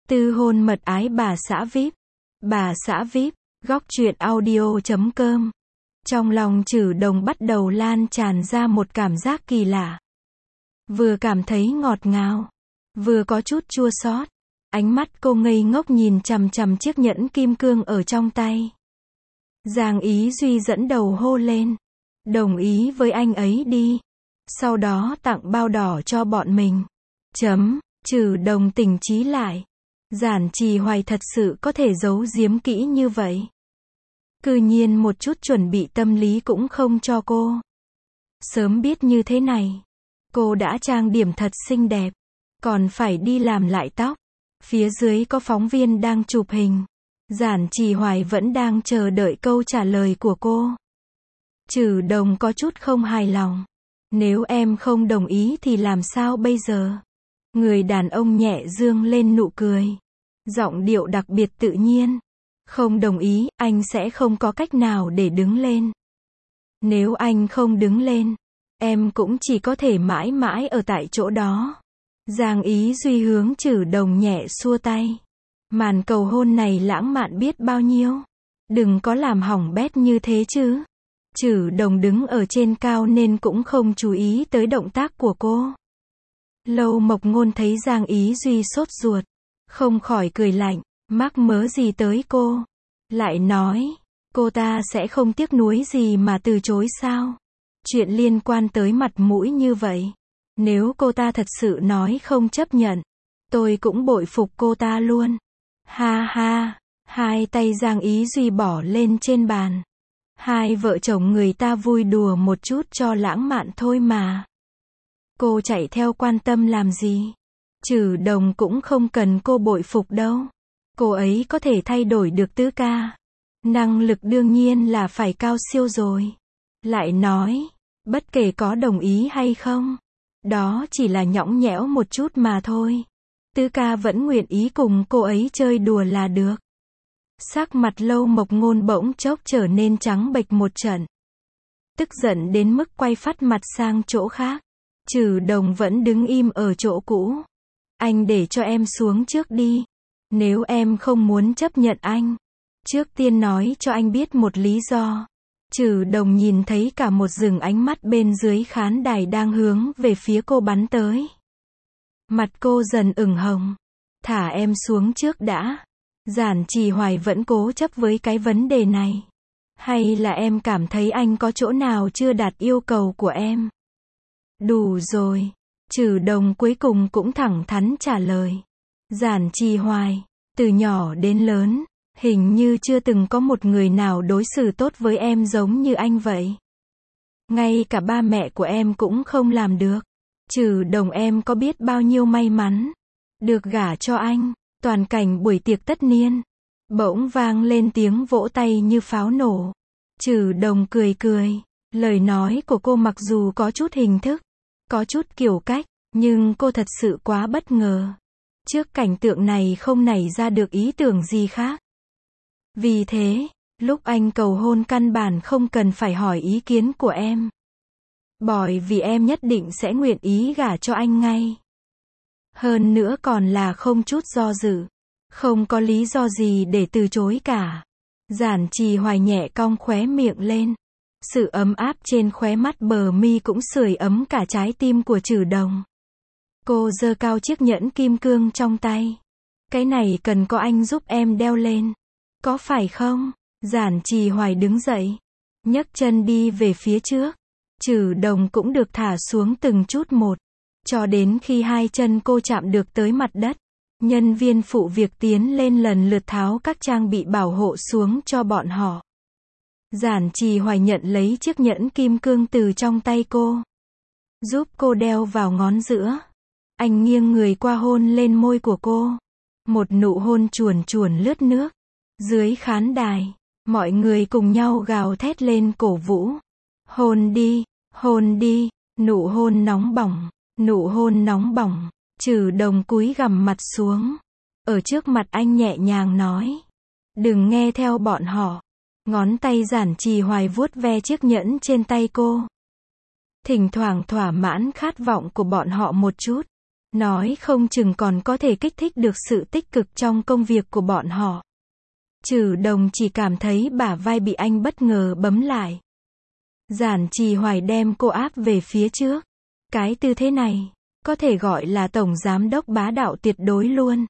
Tư hôn mật ái bà xã VIP. Bà xã VIP, góc truyện audio.com. Trong lòng Trử Đồng bắt đầu lan tràn ra một cảm giác kỳ lạ. Vừa cảm thấy ngọt ngào, vừa có chút chua xót. Ánh mắt cô ngây ngốc nhìn chằm chằm chiếc nhẫn kim cương ở trong tay. Giang Ý Duy dẫn đầu hô lên. Đồng ý với anh ấy đi. Sau đó tặng bao đỏ cho bọn mình. Trử Đồng tỉnh trí lại. Giản Trì Hoài thật sự có thể giấu giếm kỹ như vậy. Cư nhiên một chút chuẩn bị tâm lý cũng không cho cô. Sớm biết như thế này, cô đã trang điểm thật xinh đẹp, còn phải đi làm lại tóc. Phía dưới có phóng viên đang chụp hình. Giản Trì Hoài vẫn đang chờ đợi câu trả lời của cô. Trử Đồng có chút không hài lòng. Nếu em không đồng ý thì làm sao bây giờ? Người đàn ông nhẹ dương lên nụ cười. Giọng điệu đặc biệt tự nhiên. Không đồng ý, anh sẽ không có cách nào để đứng lên. Nếu anh không đứng lên, em cũng chỉ có thể mãi mãi ở tại chỗ đó. Giang Ý Duy hướng Trử Đồng nhẹ xua tay. Màn cầu hôn này lãng mạn biết bao nhiêu. Đừng có làm hỏng bét như thế chứ. Trử Đồng đứng ở trên cao nên cũng không chú ý tới động tác của cô. Lâu Mộc Ngôn thấy Giang Ý Duy sốt ruột, không khỏi cười lạnh, mắc mớ gì tới cô. Lại nói, cô ta sẽ không tiếc nuối gì mà từ chối sao? Chuyện liên quan tới mặt mũi như vậy, nếu cô ta thật sự nói không chấp nhận, tôi cũng bội phục cô ta luôn. Ha ha, hai tay Giang Ý Duy bỏ lên trên bàn. Hai vợ chồng người ta vui đùa một chút cho lãng mạn thôi mà. Cô chạy theo quan tâm làm gì? Trử Đồng cũng không cần cô bội phục đâu. Cô ấy có thể thay đổi được tứ ca. Năng lực đương nhiên là phải cao siêu rồi. Lại nói, bất kể có đồng ý hay không, đó chỉ là nhõng nhẽo một chút mà thôi. Tứ ca vẫn nguyện ý cùng cô ấy chơi đùa là được. Sắc mặt Lâu Mộc Ngôn bỗng chốc trở nên trắng bệch một trận. Tức giận đến mức quay phắt mặt sang chỗ khác. Trử Đồng vẫn đứng im ở chỗ cũ. Anh để cho em xuống trước đi. Nếu em không muốn chấp nhận anh, trước tiên nói cho anh biết một lý do. Trử Đồng nhìn thấy cả một rừng ánh mắt bên dưới khán đài đang hướng về phía cô bắn tới. Mặt cô dần ửng hồng. Thả em xuống trước đã. Giản Trì Hoài vẫn cố chấp với cái vấn đề này. Hay là em cảm thấy anh có chỗ nào chưa đạt yêu cầu của em? Đủ rồi. Trử Đồng cuối cùng cũng thẳng thắn trả lời. Giản Trì Hoài, từ nhỏ đến lớn, hình như chưa từng có một người nào đối xử tốt với em giống như anh vậy. Ngay cả ba mẹ của em cũng không làm được. Trử Đồng, em có biết bao nhiêu may mắn được gả cho anh. Toàn cảnh buổi tiệc tất niên, bỗng vang lên tiếng vỗ tay như pháo nổ. Trử Đồng cười cười. Lời nói của cô mặc dù có chút hình thức, có chút kiểu cách, nhưng cô thật sự quá bất ngờ. Trước cảnh tượng này không nảy ra được ý tưởng gì khác. Vì thế, lúc anh cầu hôn căn bản không cần phải hỏi ý kiến của em. Bởi vì em nhất định sẽ nguyện ý gả cho anh ngay. Hơn nữa còn là không chút do dự. Không có lý do gì để từ chối cả. Giản Trì Hoài nhẹ cong khóe miệng lên. Sự ấm áp trên khóe mắt bờ mi cũng sưởi ấm cả trái tim của Trử Đồng. Cô giơ cao chiếc nhẫn kim cương trong tay. Cái này cần có anh giúp em đeo lên. Có phải không? Giản Trì Hoài đứng dậy, nhấc chân đi về phía trước. Trử Đồng cũng được thả xuống từng chút một. Cho đến khi hai chân cô chạm được tới mặt đất, nhân viên phụ việc tiến lên lần lượt tháo các trang bị bảo hộ xuống cho bọn họ. Giản Trì Hoài nhận lấy chiếc nhẫn kim cương từ trong tay cô, giúp cô đeo vào ngón giữa. Anh nghiêng người qua hôn lên môi của cô. Một nụ hôn chuồn chuồn lướt nước. Dưới khán đài, mọi người cùng nhau gào thét lên cổ vũ. Hôn đi, hôn đi, nụ hôn nóng bỏng. Nụ hôn nóng bỏng. Trử Đồng cúi gằm mặt xuống. Ở trước mặt anh nhẹ nhàng nói. Đừng nghe theo bọn họ. Ngón tay Giản Trì Hoài vuốt ve chiếc nhẫn trên tay cô. Thỉnh thoảng thỏa mãn khát vọng của bọn họ một chút. Nói không chừng còn có thể kích thích được sự tích cực trong công việc của bọn họ. Trừ Đồng chỉ cảm thấy bả vai bị anh bất ngờ bấm lại. Giản Trì Hoài đem cô áp về phía trước. Cái tư thế này, có thể gọi là tổng giám đốc bá đạo tuyệt đối luôn.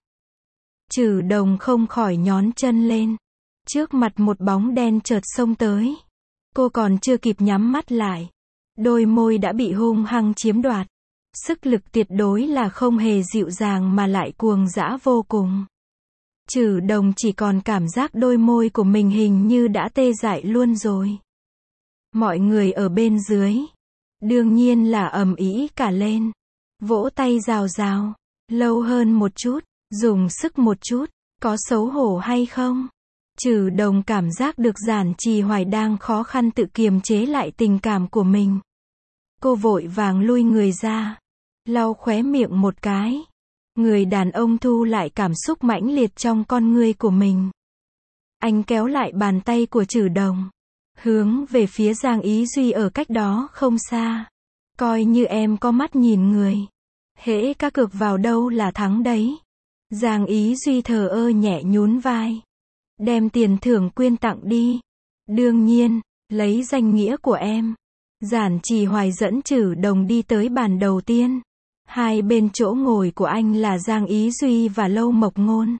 Trừ Đồng không khỏi nhón chân lên. Trước mặt một bóng đen chợt xông tới. Cô còn chưa kịp nhắm mắt lại. Đôi môi đã bị hung hăng chiếm đoạt. Sức lực tuyệt đối là không hề dịu dàng mà lại cuồng dã vô cùng. Trừ Đồng chỉ còn cảm giác đôi môi của mình hình như đã tê dại luôn rồi. Mọi người ở bên dưới, đương nhiên là ầm ĩ cả lên. Vỗ tay rào rào, lâu hơn một chút, dùng sức một chút, có xấu hổ hay không? Trừ Đồng cảm giác được Giản Trì Hoài đang khó khăn tự kiềm chế lại tình cảm của mình. Cô vội vàng lui người ra, lau khóe miệng một cái. Người đàn ông thu lại cảm xúc mãnh liệt trong con ngươi của mình. Anh kéo lại bàn tay của Trừ Đồng, hướng về phía Giang Ý Duy ở cách đó không xa. Coi như em có mắt nhìn người. Hễ cá cược vào đâu là thắng đấy. Giang Ý Duy thờ ơ nhẹ nhún vai. Đem tiền thưởng quyên tặng đi. Đương nhiên, lấy danh nghĩa của em. Giản Trì Hoài dẫn Trừ Đồng đi tới bàn đầu tiên. Hai bên chỗ ngồi của anh là Giang Ý Duy và Lâu Mộc Ngôn.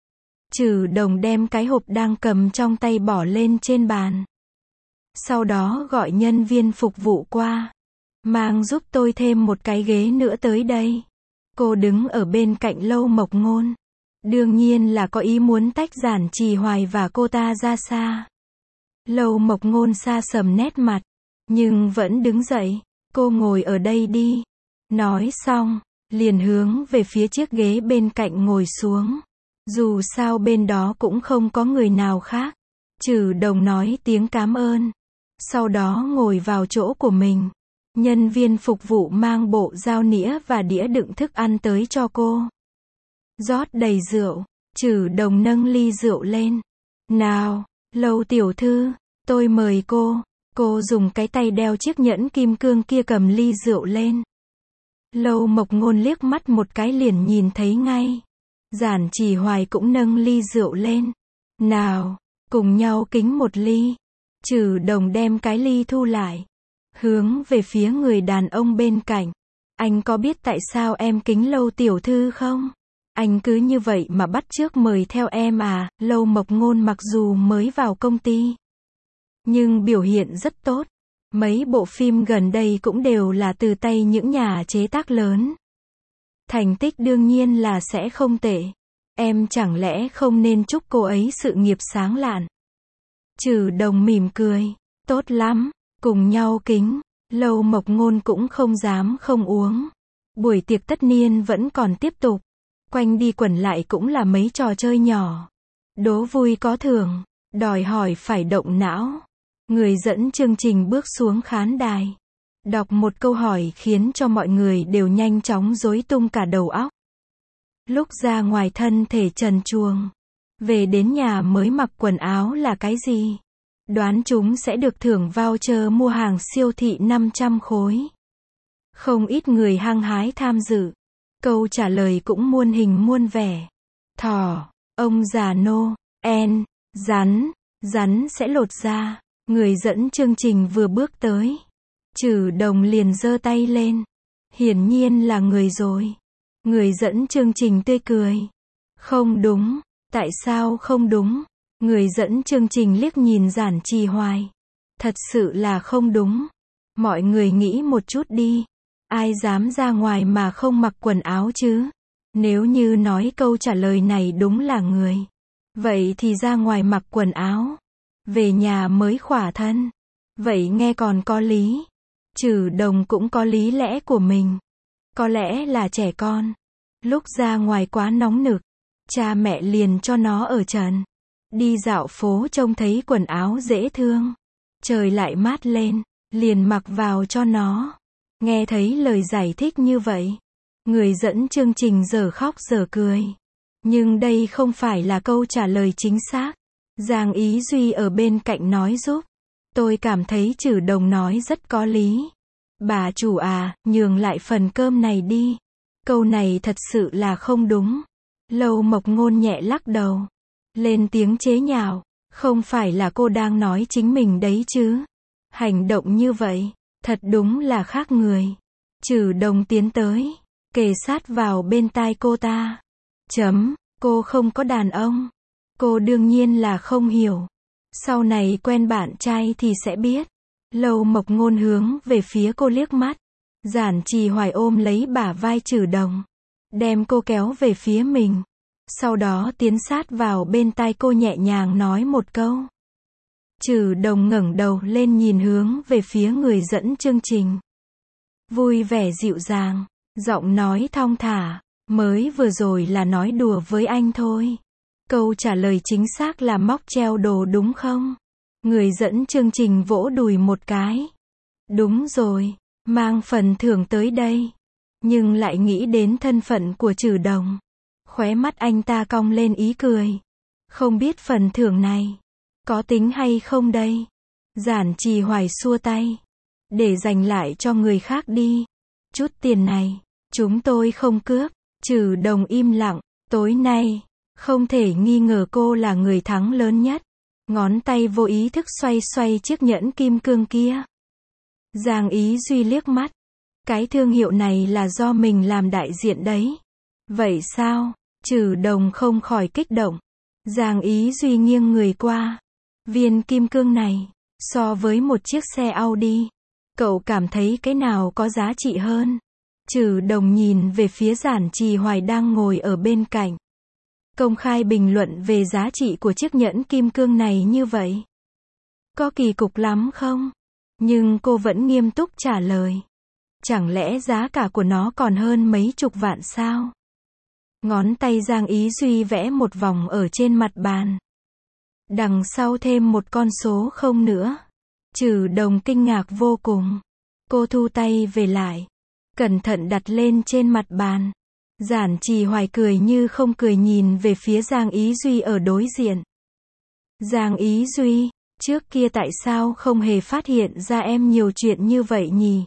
Trừ Đồng đem cái hộp đang cầm trong tay bỏ lên trên bàn. Sau đó gọi nhân viên phục vụ qua. Mang giúp tôi thêm một cái ghế nữa tới đây. Cô đứng ở bên cạnh Lâu Mộc Ngôn. Đương nhiên là có ý muốn tách Giản Trì Hoài và cô ta ra xa. Lâu Mộc Ngôn xa sầm nét mặt. Nhưng vẫn đứng dậy. Cô ngồi ở đây đi. Nói xong, liền hướng về phía chiếc ghế bên cạnh ngồi xuống. Dù sao bên đó cũng không có người nào khác. Trừ Đồng nói tiếng cảm ơn. Sau đó ngồi vào chỗ của mình. Nhân viên phục vụ mang bộ dao nĩa và đĩa đựng thức ăn tới cho cô. Rót đầy rượu. Trừ Đồng nâng ly rượu lên. Nào, Lâu tiểu thư, tôi mời cô. Cô dùng cái tay đeo chiếc nhẫn kim cương kia cầm ly rượu lên. Lâu Mộc Ngôn liếc mắt một cái liền nhìn thấy ngay. Giản Trì Hoài cũng nâng ly rượu lên. Nào, cùng nhau kính một ly. Trừ Đồng đem cái ly thu lại. Hướng về phía người đàn ông bên cạnh. Anh có biết tại sao em kính Lâu tiểu thư không? Anh cứ như vậy mà bắt chước mời theo em à? Lâu Mộc Ngôn mặc dù mới vào công ty, nhưng biểu hiện rất tốt. Mấy bộ phim gần đây cũng đều là từ tay những nhà chế tác lớn. Thành tích đương nhiên là sẽ không tệ. Em chẳng lẽ không nên chúc cô ấy sự nghiệp sáng lạn? Trừ Đồng mỉm cười. Tốt lắm, cùng nhau kính. Lâu Mộc Ngôn cũng không dám không uống. Buổi tiệc tất niên vẫn còn tiếp tục. Quanh đi quẩn lại cũng là mấy trò chơi nhỏ. Đố vui có thưởng, đòi hỏi phải động não. Người dẫn chương trình bước xuống khán đài. Đọc một câu hỏi khiến cho mọi người đều nhanh chóng rối tung cả đầu óc. Lúc ra ngoài thân thể trần truồng, về đến nhà mới mặc quần áo là cái gì? Đoán chúng sẽ được thưởng voucher mua hàng siêu thị 500 khối. Không ít người hăng hái tham dự. Câu trả lời cũng muôn hình muôn vẻ. Thỏ, ông già Noel, rắn sẽ lột da. Người dẫn chương trình vừa bước tới. Trừ Đồng liền giơ tay lên. Hiển nhiên là người rồi. Người dẫn chương trình tươi cười. Không đúng. Tại sao không đúng? Người dẫn chương trình liếc nhìn Giản Trì Hoài. Thật sự là không đúng. Mọi người nghĩ một chút đi. Ai dám ra ngoài mà không mặc quần áo chứ? Nếu như nói câu trả lời này đúng là người, vậy thì ra ngoài mặc quần áo, về nhà mới khỏa thân. Vậy nghe còn có lý. Trừ Đồng cũng có lý lẽ của mình. Có lẽ là trẻ con. Lúc ra ngoài quá nóng nực, cha mẹ liền cho nó ở trần. Đi dạo phố trông thấy quần áo dễ thương, trời lại mát lên, liền mặc vào cho nó. Nghe thấy lời giải thích như vậy, người dẫn chương trình giờ khóc giờ cười. Nhưng đây không phải là câu trả lời chính xác. Giang Ý Duy ở bên cạnh nói giúp. Tôi cảm thấy Trừ Đồng nói rất có lý. Bà chủ à, nhường lại phần cơm này đi. Câu này thật sự là không đúng. Lâu Mộc Ngôn nhẹ lắc đầu. Lên tiếng chế nhạo. Không phải là cô đang nói chính mình đấy chứ. Hành động như vậy, thật đúng là khác người. Trừ Đồng tiến tới, kề sát vào bên tai cô ta. Cô không có đàn ông. Cô đương nhiên là không hiểu. Sau này quen bạn trai thì sẽ biết. Lâu Mộc Ngôn hướng về phía cô liếc mắt. Giản Trì Hoài ôm lấy bả vai Trừ Đồng, đem cô kéo về phía mình. Sau đó tiến sát vào bên tai cô nhẹ nhàng nói một câu. Trừ Đồng ngẩng đầu lên nhìn hướng về phía người dẫn chương trình. Vui vẻ dịu dàng, giọng nói thong thả. Mới vừa rồi là nói đùa với anh thôi. Câu trả lời chính xác là móc treo đồ đúng không? Người dẫn chương trình vỗ đùi một cái. Đúng rồi, mang phần thưởng tới đây. Nhưng lại nghĩ đến thân phận của Trừ Đồng. Khóe mắt anh ta cong lên ý cười. Không biết phần thưởng này có tính hay không đây? Giản Trì Hoài xua tay. Để dành lại cho người khác đi. Chút tiền này, chúng tôi không cướp. Trừ Đồng im lặng. Tối nay, không thể nghi ngờ cô là người thắng lớn nhất. Ngón tay vô ý thức xoay xoay chiếc nhẫn kim cương kia. Giang Ý Duy liếc mắt. Cái thương hiệu này là do mình làm đại diện đấy. Vậy sao? Trừ Đồng không khỏi kích động. Giang Ý Duy nghiêng người qua. Viên kim cương này, so với một chiếc xe Audi, cậu cảm thấy cái nào có giá trị hơn? Trừ Đồng nhìn về phía Giản Trì Hoài đang ngồi ở bên cạnh. Công khai bình luận về giá trị của chiếc nhẫn kim cương này như vậy. Có kỳ cục lắm không? Nhưng cô vẫn nghiêm túc trả lời. Chẳng lẽ giá cả của nó còn hơn mấy chục vạn sao? Ngón tay Giang Ý Duy vẽ một vòng ở trên mặt bàn. Đằng sau thêm một con số không nữa. Trừ Đồng kinh ngạc vô cùng. Cô thu tay về lại. Cẩn thận đặt lên trên mặt bàn. Giản Trì Hoài cười như không cười nhìn về phía Giang Ý Duy ở đối diện. Giang Ý Duy, trước kia tại sao không hề phát hiện ra em nhiều chuyện như vậy nhỉ?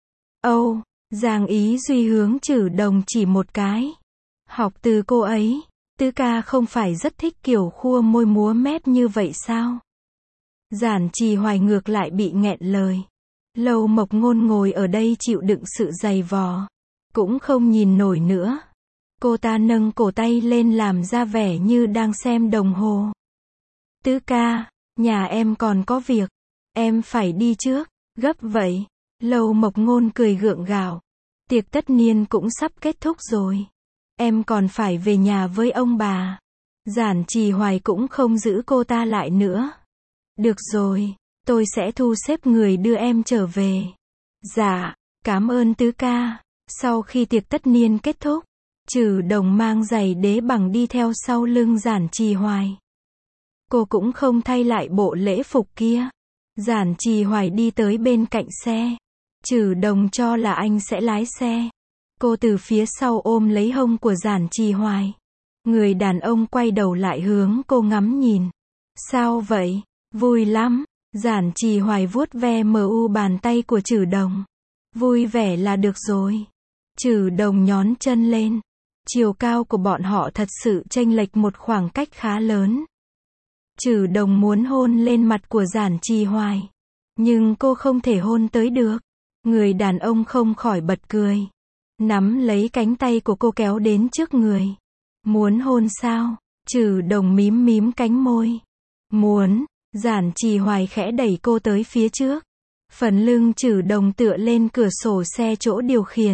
Giang Ý Duy hướng Trừ Đồng chỉ một cái. Học từ cô ấy, Tứ ca không phải rất thích kiểu khua môi múa mép như vậy sao? Giản Trì Hoài ngược lại bị nghẹn lời. Lâu Mộc Ngôn ngồi ở đây chịu đựng sự dày vò. Cũng không nhìn nổi nữa. Cô ta nâng cổ tay lên làm ra vẻ như đang xem đồng hồ. Tứ ca, nhà em còn có việc. Em phải đi trước. Gấp vậy. Lâu Mộc Ngôn cười gượng gạo. Tiệc tất niên cũng sắp kết thúc rồi. Em còn phải về nhà với ông bà. Giản Trì Hoài cũng không giữ cô ta lại nữa. Được rồi, tôi sẽ thu xếp người đưa em trở về. Dạ, cảm ơn tứ ca. Sau khi tiệc tất niên kết thúc, Trừ Đồng mang giày đế bằng đi theo sau lưng Giản Trì Hoài. Cô cũng không thay lại bộ lễ phục kia. Giản Trì Hoài đi tới bên cạnh xe. Trừ Đồng cho là anh sẽ lái xe. Cô từ phía sau ôm lấy hông của Giản Trì Hoài. Người đàn ông quay đầu lại hướng cô ngắm nhìn. Sao vậy? Vui lắm. Giản Trì Hoài vuốt ve bàn tay của Trừ Đồng. Vui vẻ là được rồi. Trừ Đồng nhón chân lên. Chiều cao của bọn họ thật sự chênh lệch một khoảng cách khá lớn. Trừ Đồng muốn hôn lên mặt của Giản Trì Hoài. Nhưng cô không thể hôn tới được. Người đàn ông không khỏi bật cười. Nắm lấy cánh tay của cô kéo đến trước người. Muốn hôn sao? Trừ Đồng mím cánh môi. Muốn. Giản Trì Hoài khẽ đẩy cô tới phía trước. Phần lưng Trừ Đồng tựa lên cửa sổ xe chỗ điều khiển.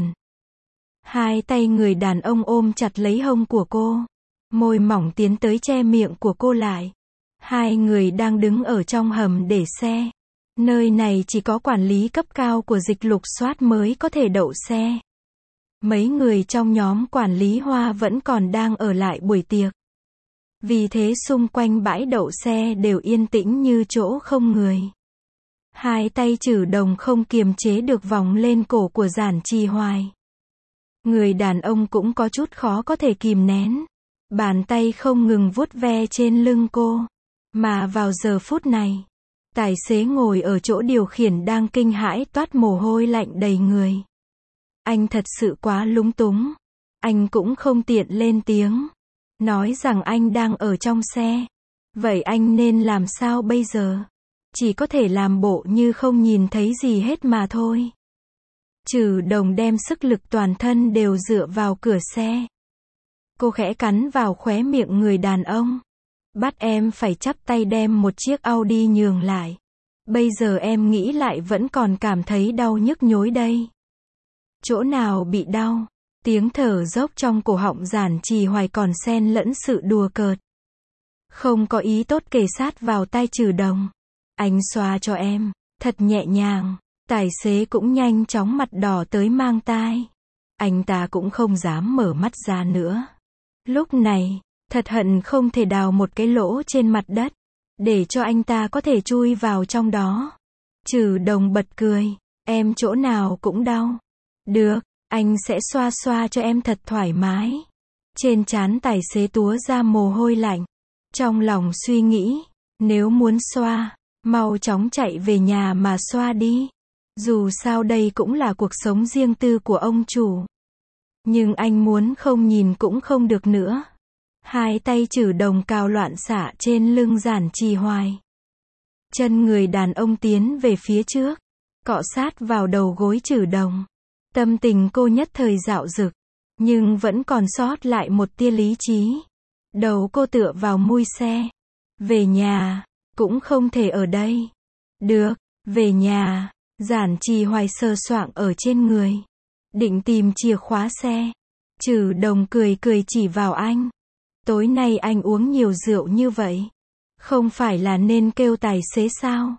Hai tay người đàn ông ôm chặt lấy hông của cô. Môi mỏng tiến tới che miệng của cô lại. Hai người đang đứng ở trong hầm để xe. Nơi này chỉ có quản lý cấp cao của dịch lục soát mới có thể đậu xe. Mấy người trong nhóm quản lý Hoa vẫn còn đang ở lại buổi tiệc. Vì thế xung quanh bãi đậu xe đều yên tĩnh như chỗ không người. Hai tay Trừ Đồng không kiềm chế được vòng lên cổ của Giản Trì Hoài. Người đàn ông cũng có chút khó có thể kìm nén. Bàn tay không ngừng vuốt ve trên lưng cô. Mà vào giờ phút này, tài xế ngồi ở chỗ điều khiển đang kinh hãi toát mồ hôi lạnh đầy người. Anh thật sự quá lúng túng. Anh cũng không tiện lên tiếng. Nói rằng anh đang ở trong xe. Vậy anh nên làm sao bây giờ? Chỉ có thể làm bộ như không nhìn thấy gì hết mà thôi. Trừ Đồng đem sức lực toàn thân đều dựa vào cửa xe. Cô khẽ cắn vào khóe miệng người đàn ông. Bắt em phải chắp tay đem một chiếc Audi nhường lại. Bây giờ em nghĩ lại vẫn còn cảm thấy đau nhức nhối đây. Chỗ nào bị đau? Tiếng thở dốc trong cổ họng Giản Trì Hoài còn xen lẫn sự đùa cợt. Không có ý tốt kề sát vào tai Trừ Đồng. Anh xoa cho em, thật nhẹ nhàng. Tài xế cũng nhanh chóng mặt đỏ tới mang tai. Anh ta cũng không dám mở mắt ra nữa. Lúc này, thật hận không thể đào một cái lỗ trên mặt đất, để cho anh ta có thể chui vào trong đó. Trừ Đồng bật cười, em chỗ nào cũng đau. Được, anh sẽ xoa xoa cho em thật thoải mái. Trên trán tài xế túa ra mồ hôi lạnh. Trong lòng suy nghĩ, nếu muốn xoa, mau chóng chạy về nhà mà xoa đi. Dù sao đây cũng là cuộc sống riêng tư của ông chủ. Nhưng anh muốn không nhìn cũng không được nữa. Hai tay Trừ Đồng cào loạn xạ trên lưng Giản Trì Hoài. Chân người đàn ông tiến về phía trước, cọ sát vào đầu gối Trừ Đồng. Tâm tình cô nhất thời dạo dực, nhưng vẫn còn sót lại một tia lý trí. Đầu cô tựa vào mui xe. Về nhà, cũng không thể ở đây. Được, về nhà. Giản Trì Hoài sờ soạng ở trên người. Định tìm chìa khóa xe. Trừ Đồng cười cười chỉ vào anh. Tối nay anh uống nhiều rượu như vậy. Không phải là nên kêu tài xế sao?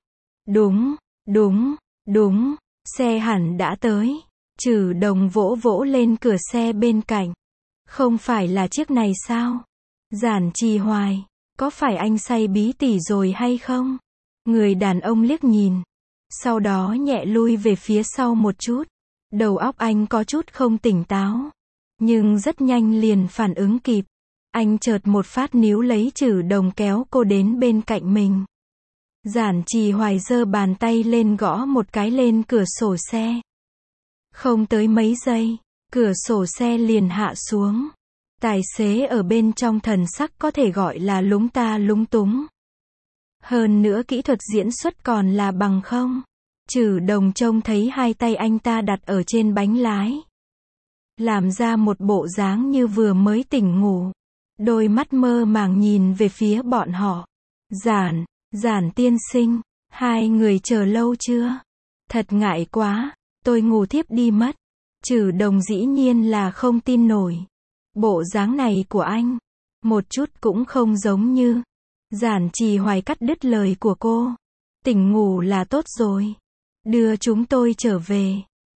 Đúng. Xe hẳn đã tới. Trừ Đồng vỗ vỗ lên cửa xe bên cạnh. Không phải là chiếc này sao? Giản Trì Hoài, có phải anh say bí tỉ rồi hay không? Người đàn ông liếc nhìn. Sau đó nhẹ lui về phía sau một chút. Đầu óc anh có chút không tỉnh táo. Nhưng rất nhanh liền phản ứng kịp. Anh chợt một phát níu lấy Trừ Đồng kéo cô đến bên cạnh mình. Giản Trì Hoài giơ bàn tay lên gõ một cái lên cửa sổ xe. Không tới mấy giây, cửa sổ xe liền hạ xuống. Tài xế ở bên trong thần sắc có thể gọi là lúng ta lúng túng. Hơn nữa kỹ thuật diễn xuất còn là bằng không. Trừ Đồng trông thấy hai tay anh ta đặt ở trên bánh lái. Làm ra một bộ dáng như vừa mới tỉnh ngủ. Đôi mắt mơ màng nhìn về phía bọn họ. Giản tiên sinh, hai người chờ lâu chưa? Thật ngại quá, tôi ngủ thiếp đi mất. Trừ Đồng dĩ nhiên là không tin nổi. Bộ dáng này của anh, một chút cũng không giống như. Giản Trì Hoài cắt đứt lời của cô. Tỉnh ngủ là tốt rồi. Đưa chúng tôi trở về.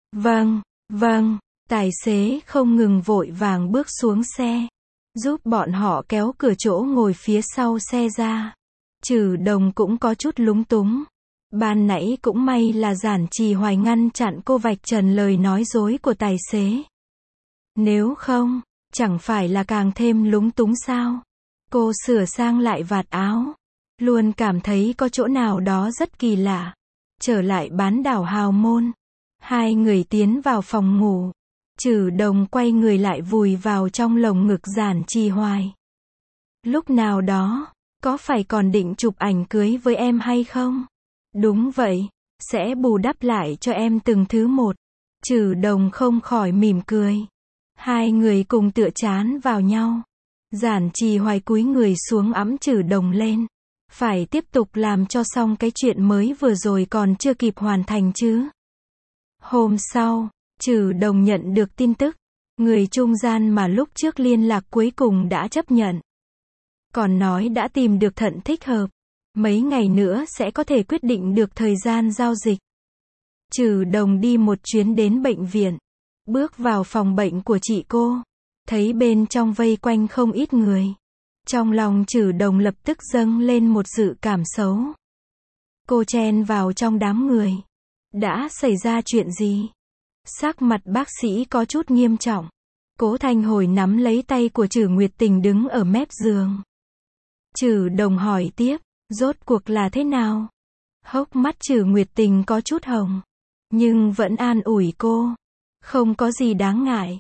Vâng. Tài xế không ngừng vội vàng bước xuống xe. Giúp bọn họ kéo cửa chỗ ngồi phía sau xe ra. Trừ Đồng cũng có chút lúng túng. Ban nãy cũng may là Giản Trì Hoài ngăn chặn cô vạch trần lời nói dối của tài xế. Nếu không, chẳng phải là càng thêm lúng túng sao? Cô sửa sang lại vạt áo. Luôn cảm thấy có chỗ nào đó rất kỳ lạ. Trở lại bán đảo Hào Môn. Hai người tiến vào phòng ngủ. Trừ Đồng quay người lại vùi vào trong lồng ngực Giản Trì Hoài. Lúc nào đó, có phải còn định chụp ảnh cưới với em hay không? Đúng vậy, sẽ bù đắp lại cho em từng thứ một. Trừ Đồng không khỏi mỉm cười. Hai người cùng tựa trán vào nhau. Giản Trì Hoài cúi người xuống ẵm Trừ Đồng lên. Phải tiếp tục làm cho xong cái chuyện mới vừa rồi còn chưa kịp hoàn thành chứ. Hôm sau, Trừ Đồng nhận được tin tức. Người trung gian mà lúc trước liên lạc cuối cùng đã chấp nhận. Còn nói đã tìm được thận thích hợp. Mấy ngày nữa sẽ có thể quyết định được thời gian giao dịch. Trừ Đồng đi một chuyến đến bệnh viện. Bước vào phòng bệnh của chị cô. Thấy bên trong vây quanh không ít người. Trong lòng Trừ Đồng lập tức dâng lên một dự cảm xấu. Cô chen vào trong đám người. Đã xảy ra chuyện gì? Sắc mặt bác sĩ có chút nghiêm trọng. Cố Thanh Hồi nắm lấy tay của Trừ Nguyệt Tình đứng ở mép giường. Trừ Đồng hỏi tiếp, rốt cuộc là thế nào? Hốc mắt Trừ Nguyệt Tình có chút hồng. Nhưng vẫn an ủi cô. Không có gì đáng ngại.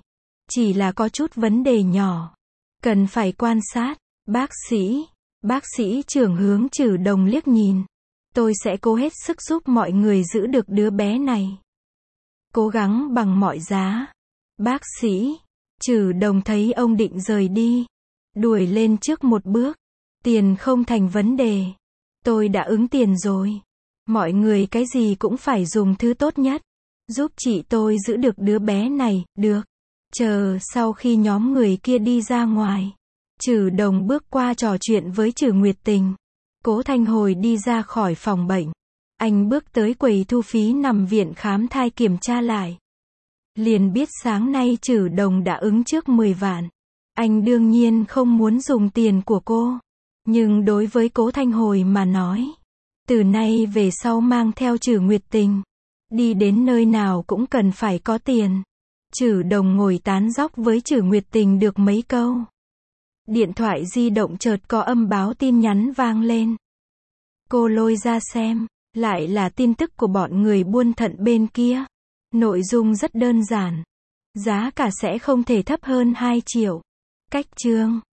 Chỉ là có chút vấn đề nhỏ. Cần phải quan sát. Bác sĩ trưởng hướng Trử Đồng liếc nhìn. Tôi sẽ cố hết sức giúp mọi người giữ được đứa bé này. Cố gắng bằng mọi giá. Bác sĩ. Trử Đồng thấy ông định rời đi. Đuổi lên trước một bước. Tiền không thành vấn đề. Tôi đã ứng tiền rồi. Mọi người cái gì cũng phải dùng thứ tốt nhất. Giúp chị tôi giữ được đứa bé này, được. Chờ sau khi nhóm người kia đi ra ngoài. Trử Đồng bước qua trò chuyện với Trử Nguyệt Tình. Cố Thanh Hồi đi ra khỏi phòng bệnh. Anh bước tới quầy thu phí nằm viện khám thai kiểm tra lại. Liền biết sáng nay Trử Đồng đã ứng trước 10 vạn. Anh đương nhiên không muốn dùng tiền của cô. Nhưng đối với Cố Thanh Hồi mà nói, từ nay về sau mang theo Trử Nguyệt Tình, đi đến nơi nào cũng cần phải có tiền. Trử Đồng ngồi tán dóc với Trử Nguyệt Tình được mấy câu. Điện thoại di động chợt có âm báo tin nhắn vang lên. Cô lôi ra xem, lại là tin tức của bọn người buôn thận bên kia. Nội dung rất đơn giản. Giá cả sẽ không thể thấp hơn 2 triệu. Cách chương